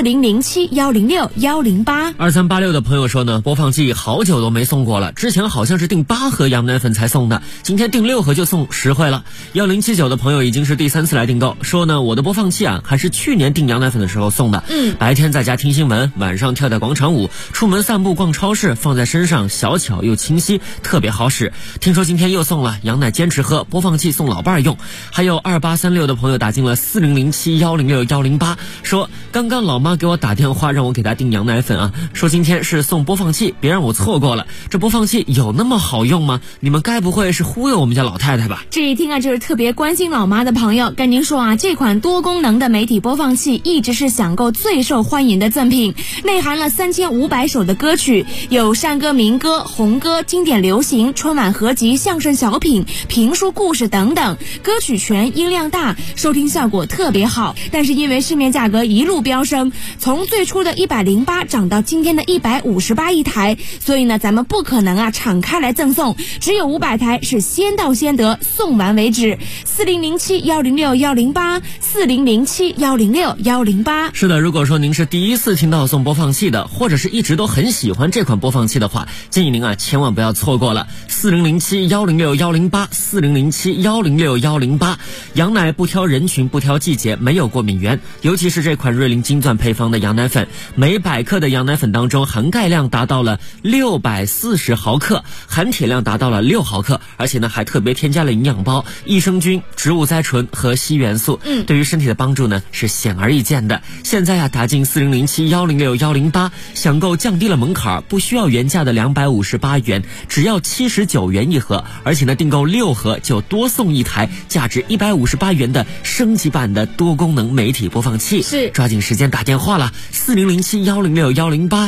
4007-106-108。 2386的朋友说呢，播放器好久都没送过了，之前好像是订8盒羊奶粉才送的，今天订6盒就送实惠了。1079的朋友已经是第3次来订购，说呢我的播放器还是去年订羊奶粉的时候送的，白天在家听新闻，晚上跳跳广场舞，出门散步逛超市，放在身上小巧又清晰，特别好使。听说今天又送了羊奶坚持喝，播放器送老伴用。还有2836的朋友打进了4007-106-108，说刚刚老妈给我打电话让我给她订羊奶粉说今天是送播放器，别让我错过了。这播放器有那么好用吗？你们该不会是忽悠我们家老太太吧？ 这一听就是特别关心老妈的朋友，跟您说这款多功能的媒体播放器一直是享购最受欢迎的赠品，内含了3500首的歌曲，有山歌、民歌、红歌、经典流行、春晚合集、相声小品、评书故事等等，歌曲全，音量大，收听效果特别好。但是因为市面价格一路飙升，从最初的108涨到今天的158一台，所以呢咱们不可能敞开来赠送，只有500台是先到先得，送完为止。4007-106-108 4007-106-108。 是的，如果说您是第一次听到送播放器的，或者是一直都很喜欢这款播放器的话，建议您千万不要错过了。4007-106-108 4007-106-108。羊奶不挑人群，不挑季节，没有过敏源，尤其是这款瑞麟金钻配方的羊奶粉，每100克的羊奶粉当中含钙量达到了640毫克，含铁量达到了6毫克，而且呢还特别添加了营养包、益生菌、植物甾醇和硒元素，对于身体的帮助呢是显而易见的。现在打进4007-106-108，享购降低了门槛，不需要原价的258元，只要79元一盒，而且呢订购6盒就多送1台价值158元的升级版的多功能媒体播放器。 是， 抓紧时间打电话了，4007-106-108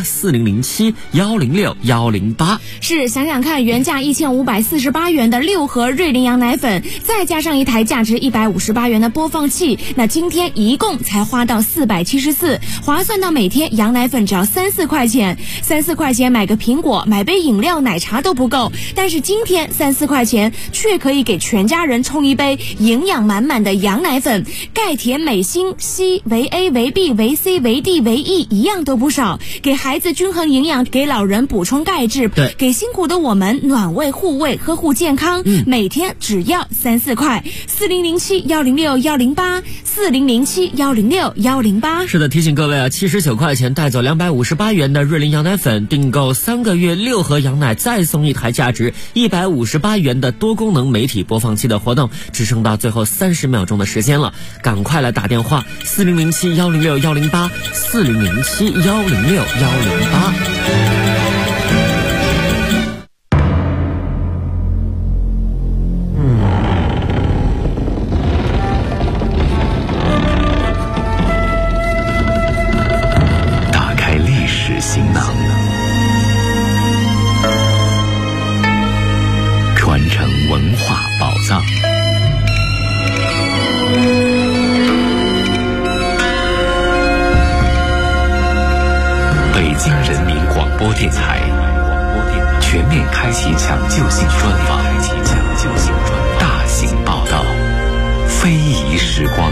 4007-106-108。 是，想想看，原价1548元的6盒瑞麟羊奶粉，再加上1台价值158元的播放器，那今天一共才花到474，划算到每天羊奶粉只要3-4块钱，3-4块钱买个苹果、买杯饮料、奶茶都不够，但是今天3-4块钱却可以给全家人冲一杯营养满满的羊奶粉，钙、铁、镁、锌、硒、维 A、维 B、维 C、维 D、维 E 一样都不少，给孩子均衡营养，给老人补充钙质， 对， 给辛苦的我们暖胃护胃，呵护健康。 张，每天只要3-4块。4007-106-108，4007-106-108。 是的，提醒各位啊，79块钱带走258元的瑞麟羊奶粉，订购3个月6盒羊奶，再送一台价值158元的多功能媒体播放器的活动，只剩到最后30秒钟的时间了，赶快来打电话4007-106-108，4007-106-108。 行囊，传承文化宝藏。北京人民广播电台全面开启抢救性专访，大型报道，非遗时光。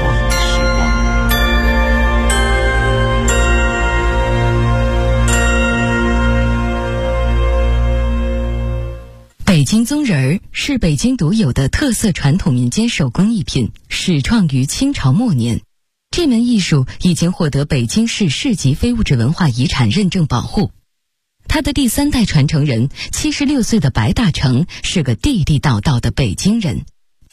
北京宗人儿是北京独有的特色传统民间手工艺品，始创于清朝末年。这门艺术已经获得北京市市级非物质文化遗产认证保护。他的第3代传承人76岁的白大成是个地地道道的北京人。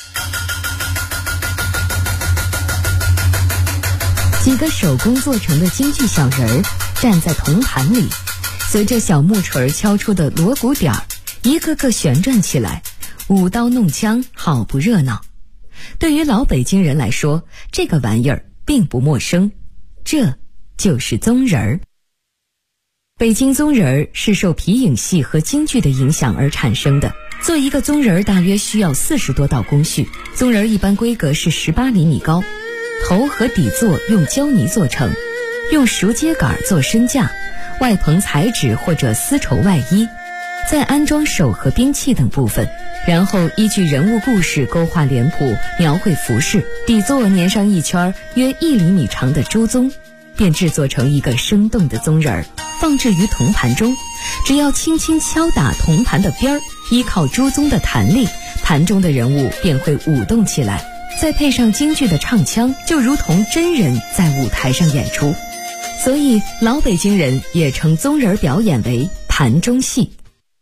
几个手工做成的京剧小人儿站在铜盘里，随着小木锤敲出的锣鼓点儿，一个个旋转起来，舞刀弄枪，好不热闹。对于老北京人来说，这个玩意儿并不陌生，这就是宗人儿。北京宗人儿是受皮影戏和京剧的影响而产生的。做一个宗人儿大约需要40多道工序。宗人儿一般规格是18厘米高，头和底座用胶泥做成，用熟秸秆做身架，外棚彩纸或者丝绸外衣，再安装手和兵器等部分，然后依据人物故事勾画脸谱，描绘服饰，底座粘上一圈约1厘米长的朱宗，便制作成一个生动的宗人儿，放置于铜盘中。只要轻轻敲打铜盘的边儿，依靠朱宗的弹力，盘中的人物便会舞动起来，再配上京剧的唱腔，就如同真人在舞台上演出。所以老北京人也称宗人表演为盘中戏。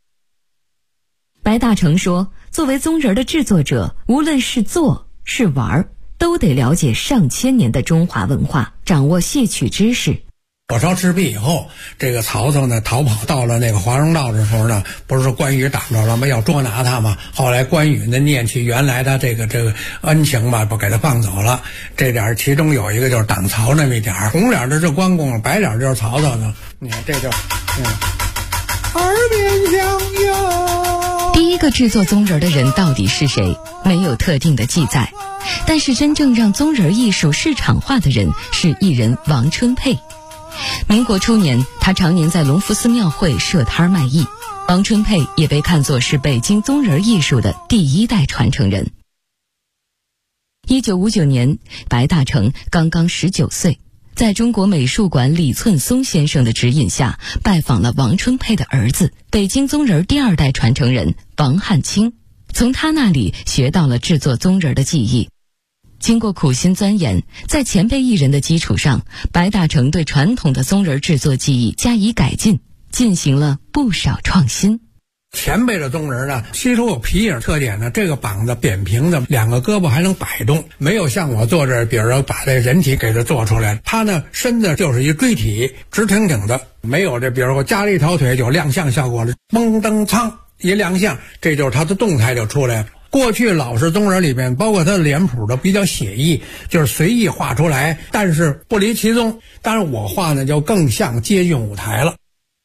白大成说，作为宗人的制作者，无论是做是玩，都得了解上千年的中华文化，掌握戏曲知识。 火烧赤壁以后，这个曹操呢逃跑到了那个华容道的时候呢，不是说关羽挡着了吗？要捉拿他吗？后来关羽呢念起原来的这个恩情吧，不给他放走了。这点其中有一个就是挡曹那么一点，红脸的是关公，白脸就是曹操呢。你看这就耳边响哟。 第一个制作宗人的人到底是谁？没有特定的记载，但是真正让宗人艺术市场化的人是艺人王春佩。民国初年，他常年在隆福寺庙会设摊卖艺。王春佩也被看作是北京宗人艺术的第1代传承人。1959年，白大成刚刚19岁，在中国美术馆李寸松先生的指引下，拜访了王春佩的儿子，北京宗人第2代传承人王汉卿，从他那里学到了制作宗人的技艺。经过苦心钻研，在前辈艺人的基础上，白大成对传统的宗人制作技艺加以改进，进行了不少创新。 前辈的宗人呢，吸收有皮影特点呢，这个膀子扁平的，2个胳膊还能摆动，没有像我坐这儿，比如说把这人体给它做出来，他呢身子就是一锥体，直挺挺的，没有这比如说加了一条腿就亮相效果了，嘣噔噌一亮相，这就是他的动态就出来了。过去老式宗人里面，包括他的脸谱都比较写意，就是随意画出来，但是不离其宗。当然我画呢就更像接近舞台了。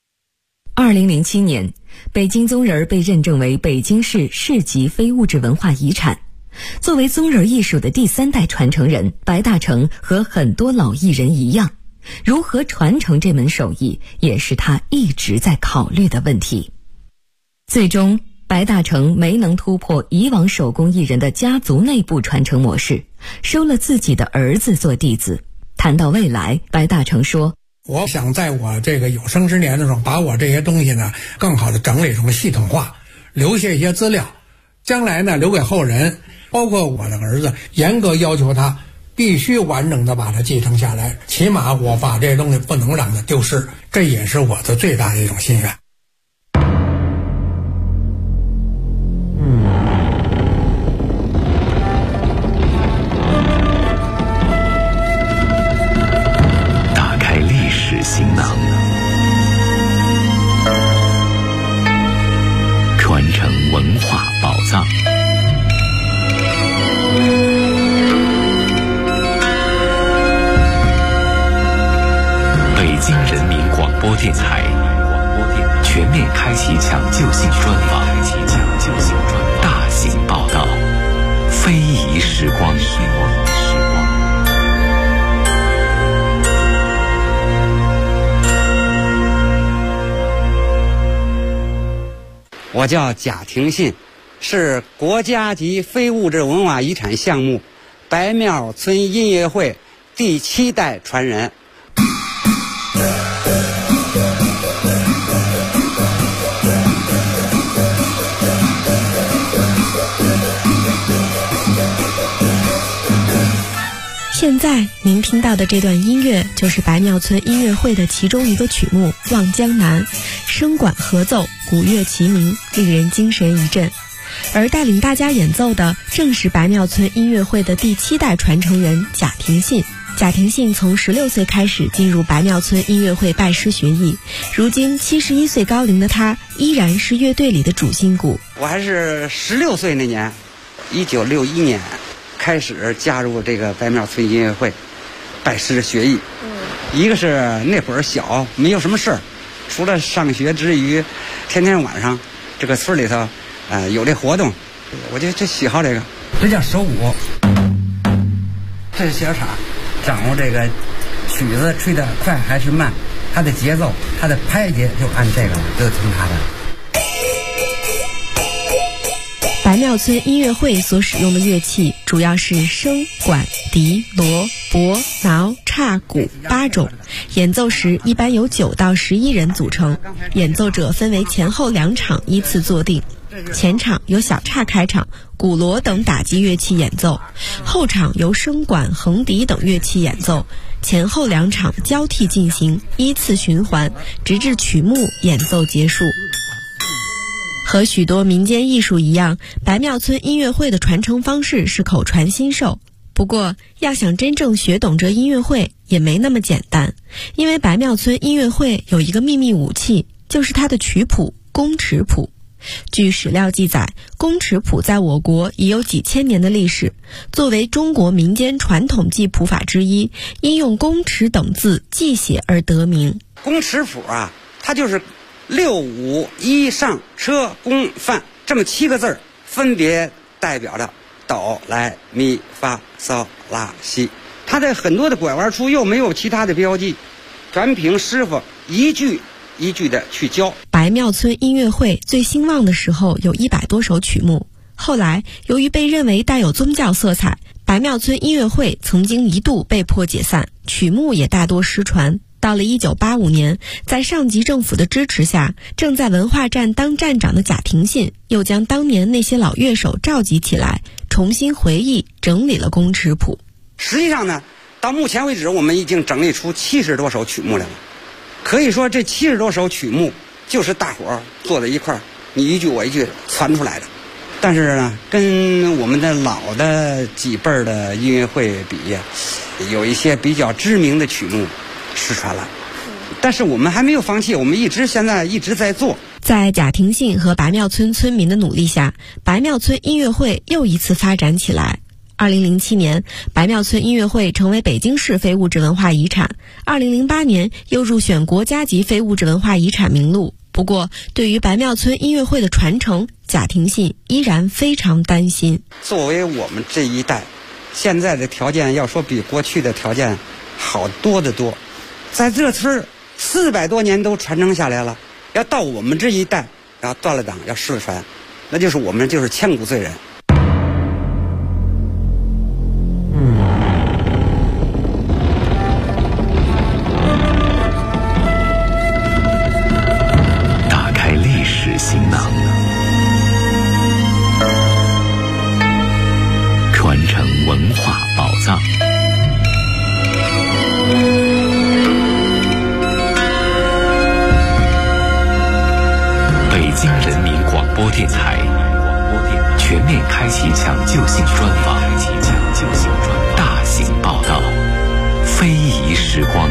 2007年，北京宗人被认证为北京市市级非物质文化遗产。作为宗人艺术的第3代传承人，白大成和很多老艺人一样，如何传承这门手艺，也是他一直在考虑的问题。最终白大成没能突破以往手工艺人的家族内部传承模式，收了自己的儿子做弟子。谈到未来，白大成说， 我想在我这个有生之年的时候，把我这些东西呢更好的整理成系统化，留下一些资料， 将来呢留给后人，包括我的儿子，严格要求他必须完整的把它继承下来，起码我把这东西不能让它丢失，这也是我的最大的一种心愿。 打开历史行囊，传承文化宝藏。北京人民广播电台全面开启抢救性专访，大型报道，非遗时光。 我叫贾廷信，是国家级非物质文化遗产项目白庙村音乐会第7代传人。 现在您听到的这段音乐就是白庙村音乐会的其中一个曲目《望江南》，声管合奏，鼓乐齐鸣，令人精神一振。而带领大家演奏的正是白庙村音乐会的第7代传承人贾廷信。贾廷信从16岁开始进入白庙村音乐会拜师学艺，如今71岁高龄的他依然是乐队里的主心骨。 我还是16岁那年，1961年开始加入这个白庙村音乐会，拜师学艺。一个是那会儿小，没有什么事儿，除了上学之余，天天晚上这个村里头，有这活动，我就喜好这个。这叫手鼓，这是小叉，掌握这个曲子吹得快还是慢，它的节奏，它的拍节就按这个了，就听它的。 白庙村音乐会所使用的乐器主要是笙、管、笛、锣、钹、挠、叉、鼓8种，演奏时一般由9到11人组成，演奏者分为前后2场依次坐定。前场由小叉开场，鼓锣等打击乐器演奏，后场由笙管、横笛等乐器演奏，前后2场交替进行，依次循环，直至曲目演奏结束。和许多民间艺术一样，白庙村音乐会的传承方式是口传心授。不过，要想真正学懂这音乐会也没那么简单，因为白庙村音乐会有一个秘密武器，就是它的曲谱宫尺谱。据史料记载，宫尺谱在我国已有几千年的历史，作为中国民间传统记谱法之一，因用宫尺等字记写而得名。 宫尺谱啊，它就是6、5、1上车宫范这么7个字，分别代表着哆来咪发嗦拉西。它在很多的拐弯处又没有其他的标记，全凭师傅一句一句的去教。 白庙村音乐会最兴旺的时候有100多首曲目，后来由于被认为带有宗教色彩，白庙村音乐会曾经一度被迫解散，曲目也大多失传。到了1985年，在上级政府的支持下，正在文化站当站长的贾廷信又将当年那些老乐手召集起来，重新回忆整理了宫尺谱。 实际上呢，到目前为止我们已经整理出70多首曲目来了。可以说这70多首曲目就是大伙儿坐在一块儿，你一句我一句传出来的。但是呢，跟我们的老的几辈儿的音乐会比，有一些比较知名的曲目失传了，但是我们还没有放弃，我们现在一直在做。 在贾廷信和白庙村村民的努力下，白庙村音乐会又一次发展起来。2007年，白庙村音乐会成为北京市非物质文化遗产，2008年又入选国家级非物质文化遗产名录。不过，对于白庙村音乐会的传承，贾廷信依然非常担心。 作为我们这一代，现在的条件要说比过去的条件好多得多，在这村400多年都传承下来了，要到我们这一代要断了档要失了传，那就是我们就是千古罪人。 打开历史行囊， 藏。北京人民广播电台全面开启抢救性专访，大型报道，非遗时光。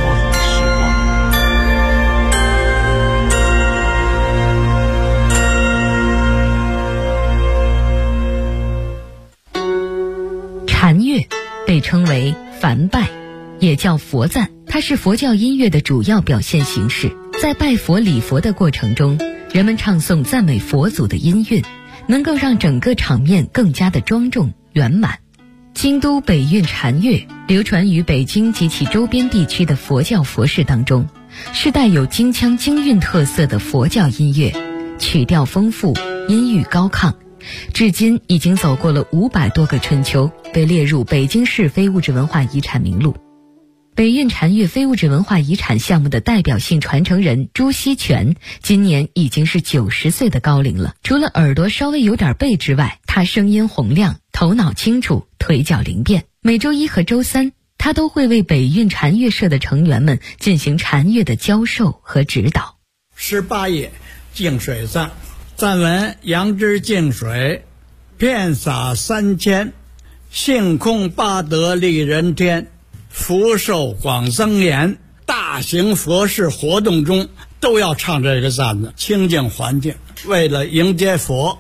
禅乐被称为梵拜，也叫佛赞，它是佛教音乐的主要表现形式。在拜佛礼佛的过程中，人们唱诵赞美佛祖的音韵，能够让整个场面更加的庄重圆满。京都北韵禅乐流传于北京及其周边地区的佛教佛事当中，是带有京腔京韵特色的佛教音乐，曲调丰富，音域高亢，至今已经走过了500多个春秋，被列入北京市非物质文化遗产名录。北韵禅乐非物质文化遗产项目的代表性传承人朱锡全今年已经是90岁的高龄了。除了耳朵稍微有点背之外，他声音洪亮，头脑清楚，腿脚灵便。每周1和周3，他都会为北韵禅乐社的成员们进行禅乐的教授和指导。 18页净水赞，赞文：杨枝净水，遍洒3000，性空八德利人天，福寿广增延。大型佛事活动中都要唱这个赞子，清净环境，为了迎接佛。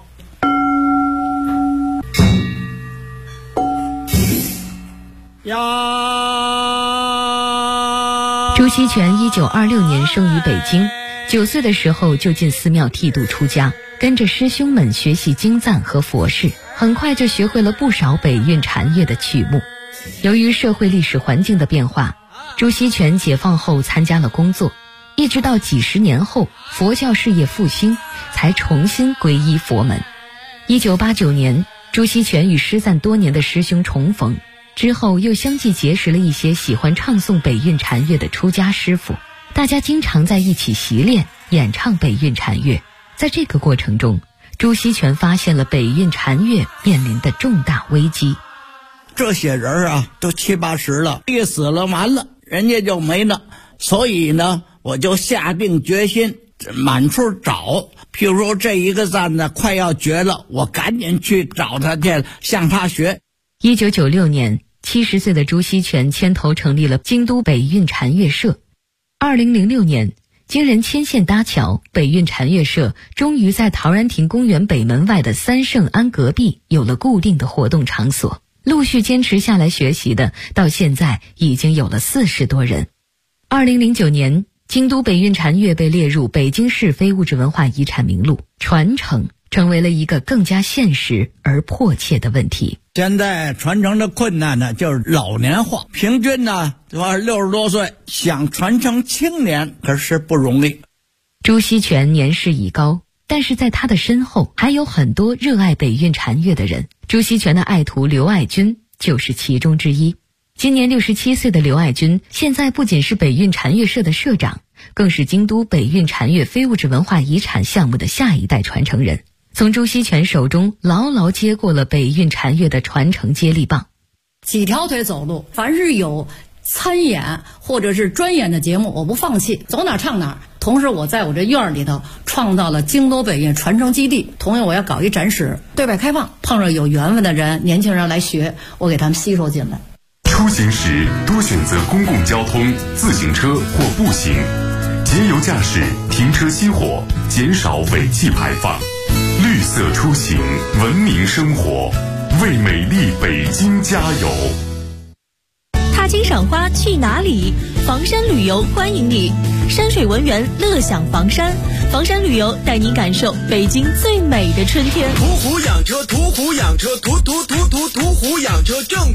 朱锡全1926年生于北京，9岁的时候就进寺庙剃度出家，跟着师兄们学习经赞和佛事，很快就学会了不少北韵禅乐的曲目。由于社会历史环境的变化，朱锡全解放后参加了工作，一直到几十年后佛教事业复兴，才重新皈依佛门。1989年，朱锡全与失散多年的师兄重逢，之后又相继结识了一些喜欢唱诵北韵禅乐的出家师傅，大家经常在一起习练演唱北韵禅乐。在这个过程中，朱锡全发现了北韵禅乐面临的重大危机。 这些人啊，都70、80了，一死了完了，人家就没了。所以呢，我就下定决心满处找。譬如说这一个赞呢快要绝了，我赶紧去找他去，向他学。 1996年，70岁的朱锡全牵头成立了京都北韵禅乐社。2006年，经人牵线搭桥，北韵禅乐社终于在陶然亭公园北门外的三圣庵隔壁有了固定的活动场所。陆续坚持下来学习的，到现在已经有了40多人。2009年，京都北韵禅乐被列入北京市非物质文化遗产名录，传承成为了一个更加现实而迫切的问题。 现在传承的困难呢，就是老年化，平均呢60多岁，想传承青年可是不容易。 朱锡全年事已高，但是在他的身后还有很多热爱北韵禅乐的人。朱锡全的爱徒刘爱军就是其中之一。今年67岁的刘爱军，现在不仅是北韵禅乐社的社长，更是京都北韵禅乐非物质文化遗产项目的下一代传承人，从朱锡全手中牢牢接过了北韵禅乐的传承接力棒。 几条腿走路，凡是有参演或者是专演的节目，我不放弃，走哪唱哪。同时我在我这院里头创造了京都北韵传承基地，同样我要搞一展示，对外开放，碰上有缘分的人，年轻人来学，我给他们吸收进来。 出行时多选择公共交通、自行车或步行，节油驾驶，停车熄火，减少尾气排放，绿色出行，文明生活，为美丽北京加油。 踏青赏花去哪里？房山旅游欢迎你，山水文园乐享房山，房山旅游带你感受北京最美的春天。 途虎养车，途虎养车，途虎养车正